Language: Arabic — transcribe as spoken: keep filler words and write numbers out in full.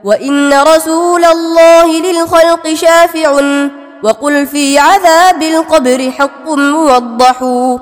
وإن رسول الله للخلق شافع وقل في عذاب القبر حق موضح